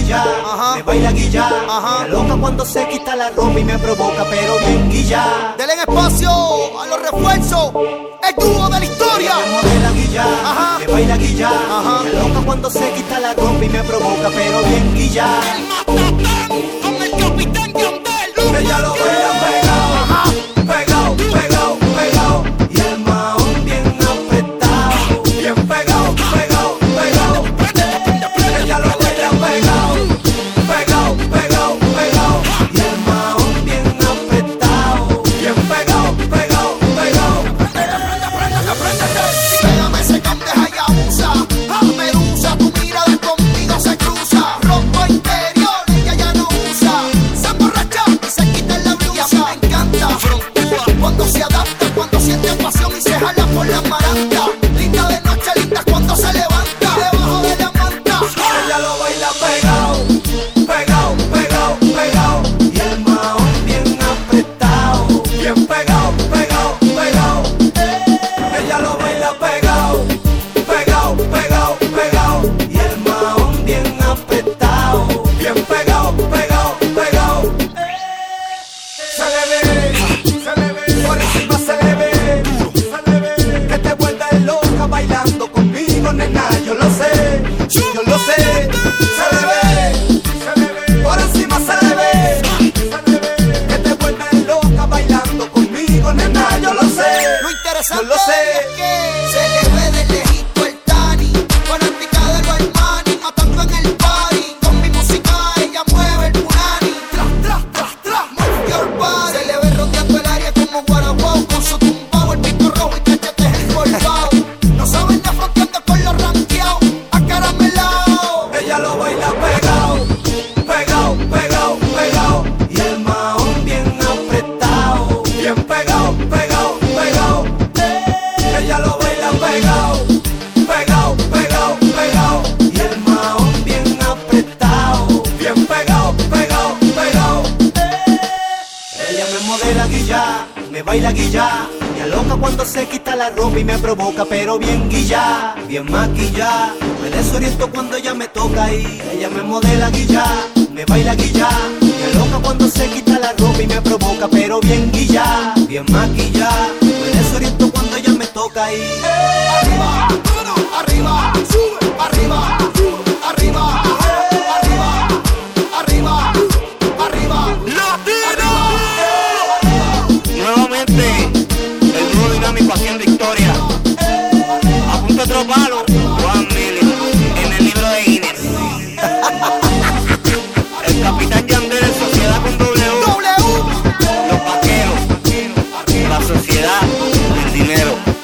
guilla, me baila guilla. Me loca cuando se quita la ropa y me provoca, pero bien guilla. Denle espacio a los refuerzos, el dúo de la historia. Me modela guilla, me baila guilla. Me loca cuando se quita la ropa y me provoca, pero bien guilla. El Matatán con el Capitán Yandel. Ella lo baila pegado, pegado, pegado, pegado. Y el mahón bien apretado, bien pegado, pegado, pegado. Ella lo baila pegado, pegado, pegado, pegado. Y el mahón bien apretado, bien pegado, pegado, pegado. Pégame ese cam de Hayabusa, Medusa, tu mirada conmigo se cruza. Ropa interior, ella ya no usa. Se emborracha y se quita la blusa. Y a mí me encanta, frontúa cuando se adapta, cuando siente pasión y se jala por la maranta. Linda de noche, linda cuando se levanta, debajo de la manta. Ella lo baila pegado, pegado, pegado, pegado. Y el mahón bien apretado, bien pegado, pegado, pegado. Ella lo baila pegado, pegado, pegado, pegado. Y el mahón bien apretado, bien pegado, pegado, pegado. Se le ve, por encima se le ve, que te vuelves loca bailando conmigo, nena, yo lo sé, yo lo sé. Se le ve, por encima se le ve, que te vuelves loca bailando conmigo, nena, yo lo sé, Lo interesante yo lo sé. es que se le ve de lejito el Tani, fanática de los Armani, matando en el party. Con mi música ella mueve el punani. Tras, tras, tras, tras, move your body. Se le ve rodeando el área como Guaraguao, con su tumbao, el pico rojo y cachetes encorvados. No saben de fronteando con los ranqueados, acaramelados. Ella lo baila pegado, pegado, pegado, pegado. Y el mahón bien apretado, bien pegado, pegado, pegado. Ella lo baila pegado, pegado, pegado, pegado. Y el mahón bien apretado, bien pegado, pegado, pegado. Ella me modela guilla, me baila guilla. Me aloca cuando se quita la ropa y me provoca, pero bien guilla, bien maquilla. Me desoriento cuando ella me toca y ella me modela guilla, me baila guilla. Me aloca cuando se quita la ropa y me provoca, pero bien guilla, bien maquilla. Me desoriento cuando ella me toca y Arriba, arriba, sube, arriba, arriba, arriba, arriba, arriba. Nuevamente, el dúo dinámico aquí en Victoria. Apunta otro palo, 1 million en el libro de Guinness. El Capitán Yandel en sociedad con W. Los vaqueros, la sociedad del dinero.